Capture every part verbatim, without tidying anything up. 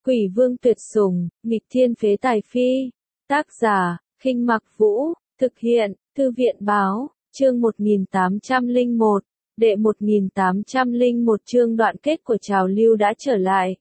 Quỷ vương tuyệt sủng, nghịch thiên phế tài phi. Tác giả, Khinh Mặc Vũ, thực hiện, Thư viện báo, chương một nghìn tám trăm lẻ một, đệ một nghìn tám trăm lẻ một chương đoạn kết của trào lưu đã trở lại.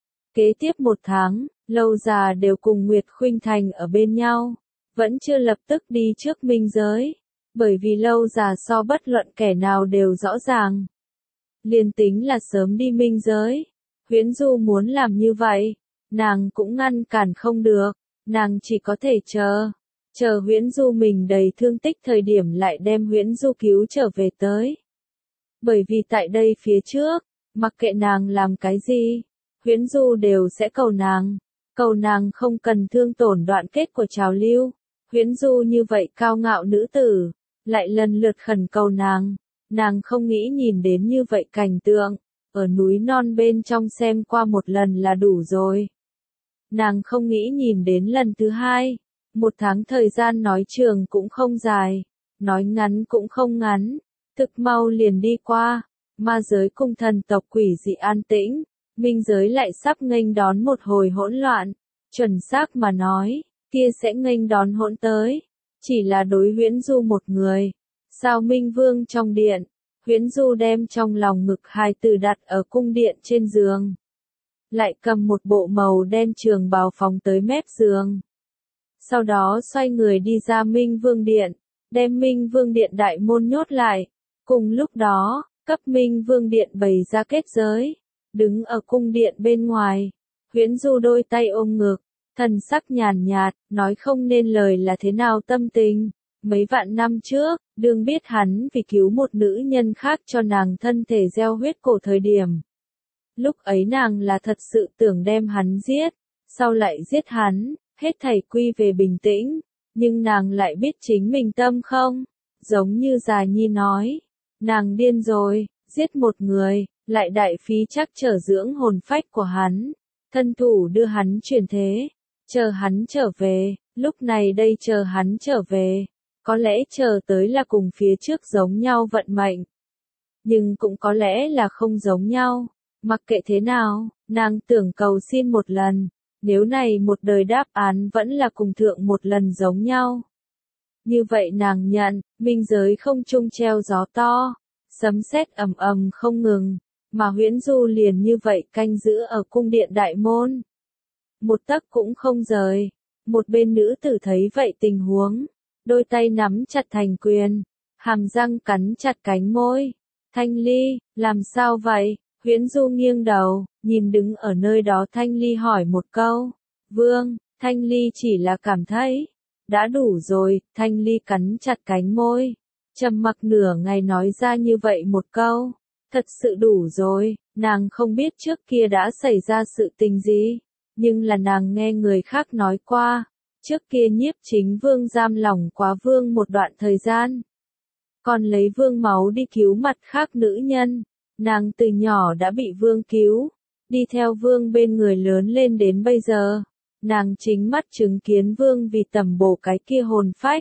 Kế tiếp một tháng, Lâu Già đều cùng Nguyệt Khuynh Thành ở bên nhau, vẫn chưa lập tức đi trước minh giới, bởi vì Lâu Già so bất luận kẻ nào đều rõ ràng. Liền tính là sớm đi minh giới, Huyễn Du muốn làm như vậy, nàng cũng ngăn cản không được, nàng chỉ có thể chờ, chờ Huyễn Du mình đầy thương tích thời điểm lại đem Huyễn Du cứu trở về tới. Bởi vì tại đây phía trước, mặc kệ nàng làm cái gì, Huyễn Du đều sẽ cầu nàng, cầu nàng không cần thương tổn đoạn kết của trào lưu. Huyễn Du như vậy cao ngạo nữ tử, lại lần lượt khẩn cầu nàng, nàng không nghĩ nhìn đến như vậy cảnh tượng, ở núi non bên trong xem qua một lần là đủ rồi. Nàng không nghĩ nhìn đến lần thứ hai, một tháng thời gian nói trường cũng không dài, nói ngắn cũng không ngắn, thực mau liền đi qua, ma giới cung thần tộc quỷ dị an tĩnh, minh giới lại sắp nghênh đón một hồi hỗn loạn, chuẩn xác mà nói, kia sẽ nghênh đón hỗn tới, chỉ là đối Huyễn Du một người. Sao Minh Vương trong điện, Huyễn Du đem trong lòng ngực hai từ đặt ở cung điện trên giường, lại cầm một bộ màu đen trường bào phóng tới mép giường. Sau đó xoay người đi ra Minh Vương điện, đem Minh Vương điện đại môn nhốt lại. Cùng lúc đó, cấp Minh Vương điện bày ra kết giới, đứng ở cung điện bên ngoài, Huyễn Du đôi tay ôm ngực, thần sắc nhàn nhạt, nói không nên lời là thế nào tâm tình. Mấy vạn năm trước, đương biết hắn vì cứu một nữ nhân khác cho nàng thân thể gieo huyết cổ thời điểm. Lúc ấy nàng là thật sự tưởng đem hắn giết, sau lại giết hắn, hết thảy quy về bình tĩnh, nhưng nàng lại biết chính mình tâm không, giống như Già Nhi nói, nàng điên rồi, giết một người, lại đại phí chắc trở dưỡng hồn phách của hắn, thân thủ đưa hắn chuyển thế, chờ hắn trở về, lúc này đây chờ hắn trở về. Có lẽ chờ tới là cùng phía trước giống nhau vận mệnh. Nhưng cũng có lẽ là không giống nhau. Mặc kệ thế nào, nàng tưởng cầu xin một lần. Nếu này một đời đáp án vẫn là cùng thượng một lần giống nhau. Như vậy nàng nhận, minh giới không trung treo gió to. Sấm sét ầm ầm không ngừng. Mà Huyễn Du liền như vậy canh giữ ở cung điện đại môn. Một tấc cũng không rời. Một bên nữ tử thấy vậy tình huống. Đôi tay nắm chặt thành quyền, hàm răng cắn chặt cánh môi. Thanh Ly, làm sao vậy? Huyễn Du nghiêng đầu, nhìn đứng ở nơi đó Thanh Ly hỏi một câu. Vương, Thanh Ly chỉ là cảm thấy, đã đủ rồi, Thanh Ly cắn chặt cánh môi. Trầm mặc nửa ngày nói ra như vậy một câu. Thật sự đủ rồi, nàng không biết trước kia đã xảy ra sự tình gì, nhưng là nàng nghe người khác nói qua. Trước kia Nhiếp Chính Vương giam lỏng quá Vương một đoạn thời gian. Còn lấy Vương máu đi cứu mặt khác nữ nhân. Nàng từ nhỏ đã bị Vương cứu. Đi theo Vương bên người lớn lên đến bây giờ. Nàng chính mắt chứng kiến Vương vì tầm bổ cái kia hồn phách.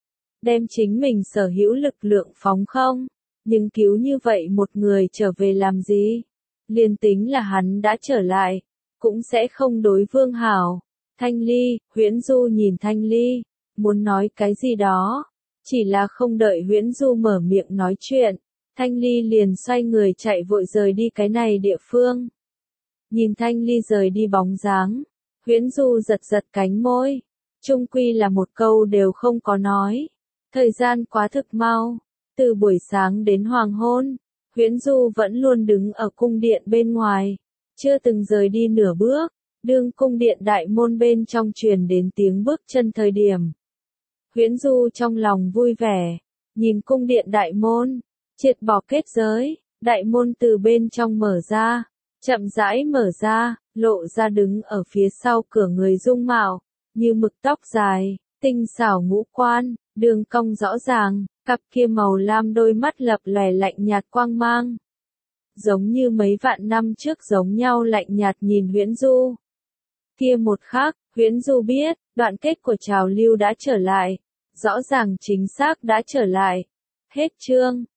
Đem chính mình sở hữu lực lượng phóng không. Nhưng cứu như vậy một người trở về làm gì? Liên tính là hắn đã trở lại. Cũng sẽ không đối Vương hảo. Thanh Ly, Huyễn Du nhìn Thanh Ly, muốn nói cái gì đó, chỉ là không đợi Huyễn Du mở miệng nói chuyện, Thanh Ly liền xoay người chạy vội rời đi cái này địa phương. Nhìn Thanh Ly rời đi bóng dáng, Huyễn Du giật giật cánh môi, chung quy là một câu đều không có nói. Thời gian quá thực mau, từ buổi sáng đến hoàng hôn, Huyễn Du vẫn luôn đứng ở cung điện bên ngoài, chưa từng rời đi nửa bước. Đương cung điện đại môn bên trong truyền đến tiếng bước chân thời điểm. Huyễn Du trong lòng vui vẻ, nhìn cung điện đại môn, triệt bỏ kết giới, đại môn từ bên trong mở ra, chậm rãi mở ra, lộ ra đứng ở phía sau cửa người dung mạo, như mực tóc dài, tinh xảo ngũ quan, đường cong rõ ràng, cặp kia màu lam đôi mắt lập lòe lạnh nhạt quang mang. Giống như mấy vạn năm trước giống nhau lạnh nhạt nhìn Huyễn Du. Kia một khắc, Huyễn Du biết, đoạn kết của trào lưu đã trở lại, rõ ràng chính xác đã trở lại. Hết chương.